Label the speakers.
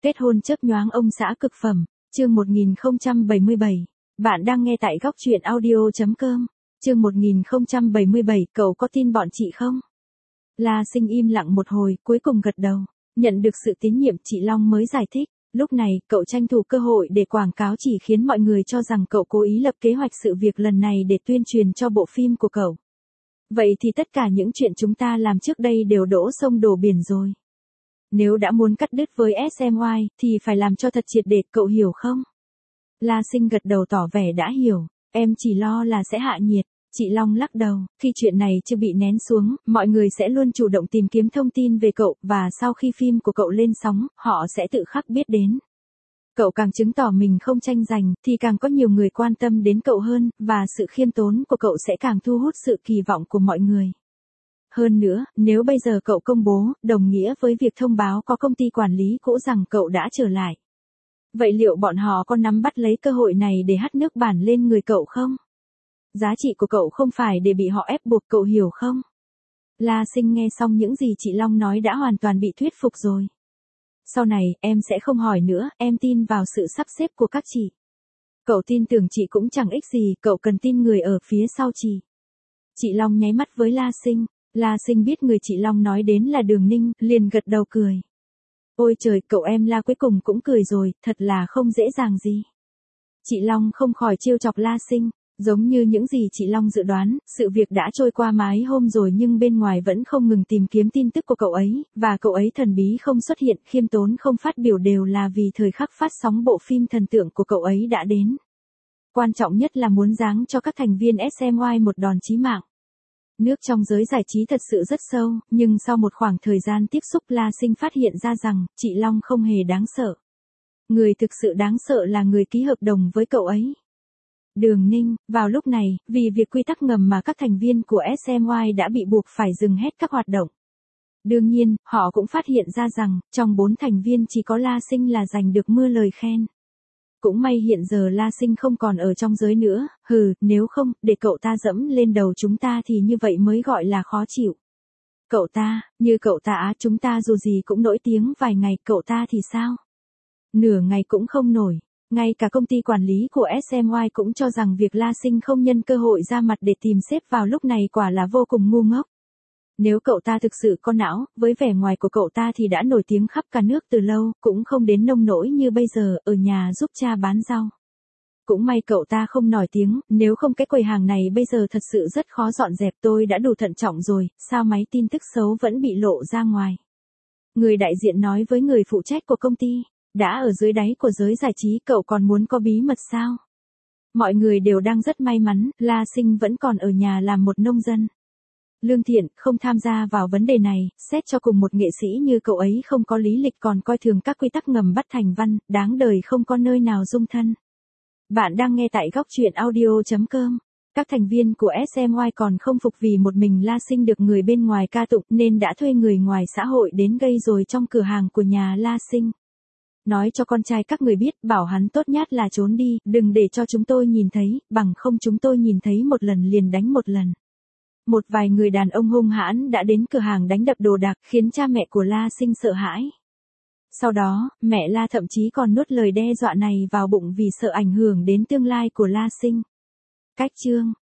Speaker 1: Kết hôn chớp nhoáng ông xã cực phẩm, chương 1077. Bạn đang nghe tại góc truyện audio.com. Chương 1077, cậu có tin bọn chị không? La Sinh im lặng một hồi, cuối cùng gật đầu. Nhận được sự tín nhiệm, chị Long mới giải thích. Lúc này, cậu tranh thủ cơ hội để quảng cáo chỉ khiến mọi người cho rằng cậu cố ý lập kế hoạch sự việc lần này để tuyên truyền cho bộ phim của cậu. Vậy thì tất cả những chuyện chúng ta làm trước đây đều đổ sông đổ biển rồi. Nếu đã muốn cắt đứt với SMY, thì phải làm cho thật triệt để, cậu hiểu không? La Sinh gật đầu tỏ vẻ đã hiểu, em chỉ lo là sẽ hạ nhiệt. Chị Long lắc đầu, khi chuyện này chưa bị nén xuống, mọi người sẽ luôn chủ động tìm kiếm thông tin về cậu, và sau khi phim của cậu lên sóng, họ sẽ tự khắc biết đến. Cậu càng chứng tỏ mình không tranh giành, thì càng có nhiều người quan tâm đến cậu hơn, và sự khiêm tốn của cậu sẽ càng thu hút sự kỳ vọng của mọi người. Hơn nữa, nếu bây giờ cậu công bố, đồng nghĩa với việc thông báo có công ty quản lý cũ rằng cậu đã trở lại. Vậy liệu bọn họ có nắm bắt lấy cơ hội này để hắt nước bẩn lên người cậu không? Giá trị của cậu không phải để bị họ ép buộc, cậu hiểu không? La Sinh nghe xong những gì chị Long nói đã hoàn toàn bị thuyết phục rồi. Sau này, em sẽ không hỏi nữa, em tin vào sự sắp xếp của các chị. Cậu tin tưởng chị cũng chẳng ích gì, cậu cần tin người ở phía sau chị. Chị Long nháy mắt với La Sinh. La Sinh biết người chị Long nói đến là Đường Ninh, liền gật đầu cười. Ôi trời, cậu em La cuối cùng cũng cười rồi, thật là không dễ dàng gì. Chị Long không khỏi trêu chọc La Sinh. Giống như những gì chị Long dự đoán, sự việc đã trôi qua mấy hôm rồi nhưng bên ngoài vẫn không ngừng tìm kiếm tin tức của cậu ấy, và cậu ấy thần bí không xuất hiện, khiêm tốn không phát biểu đều là vì thời khắc phát sóng bộ phim thần tượng của cậu ấy đã đến. Quan trọng nhất là muốn giáng cho các thành viên SMY một đòn chí mạng. Nước trong giới giải trí thật sự rất sâu, nhưng sau một khoảng thời gian tiếp xúc La Sinh phát hiện ra rằng, chị Long không hề đáng sợ. Người thực sự đáng sợ là người ký hợp đồng với cậu ấy. Đường Ninh, vào lúc này, vì việc quy tắc ngầm mà các thành viên của SMY đã bị buộc phải dừng hết các hoạt động. Đương nhiên, họ cũng phát hiện ra rằng, trong 4 thành viên chỉ có La Sinh là giành được mưa lời khen. Cũng may hiện giờ La Sinh không còn ở trong giới nữa, nếu không, để cậu ta dẫm lên đầu chúng ta thì như vậy mới gọi là khó chịu. Cậu ta, như cậu ta chúng ta dù gì cũng nổi tiếng vài ngày, cậu ta thì sao? Nửa ngày cũng không nổi. Ngay cả công ty quản lý của SMY cũng cho rằng việc La Sinh không nhân cơ hội ra mặt để tìm sếp vào lúc này quả là vô cùng ngu ngốc. Nếu cậu ta thực sự có não, với vẻ ngoài của cậu ta thì đã nổi tiếng khắp cả nước từ lâu, cũng không đến nông nỗi như bây giờ, ở nhà giúp cha bán rau. Cũng may cậu ta không nổi tiếng, nếu không cái quầy hàng này bây giờ thật sự rất khó dọn dẹp. Tôi đã đủ thận trọng rồi, sao máy tin tức xấu vẫn bị lộ ra ngoài. Người đại diện nói với người phụ trách của công ty. Đã ở dưới đáy của giới giải trí, cậu còn muốn có bí mật sao? Mọi người đều đang rất may mắn, La Sinh vẫn còn ở nhà làm một nông dân. Lương thiện, không tham gia vào vấn đề này, xét cho cùng một nghệ sĩ như cậu ấy không có lý lịch còn coi thường các quy tắc ngầm bắt thành văn, đáng đời không có nơi nào dung thân. Bạn đang nghe tại góc truyện audio.com. Các thành viên của SMY còn không phục vì một mình La Sinh được người bên ngoài ca tụng nên đã thuê người ngoài xã hội đến gây rồi trong cửa hàng của nhà La Sinh. Nói cho con trai các người biết, bảo hắn tốt nhất là trốn đi, đừng để cho chúng tôi nhìn thấy, bằng không chúng tôi nhìn thấy một lần liền đánh một lần. Một vài người đàn ông hung hãn đã đến cửa hàng đánh đập đồ đạc, khiến cha mẹ của La Sinh sợ hãi. Sau đó, mẹ La thậm chí còn nuốt lời đe dọa này vào bụng vì sợ ảnh hưởng đến tương lai của La Sinh. Cách chương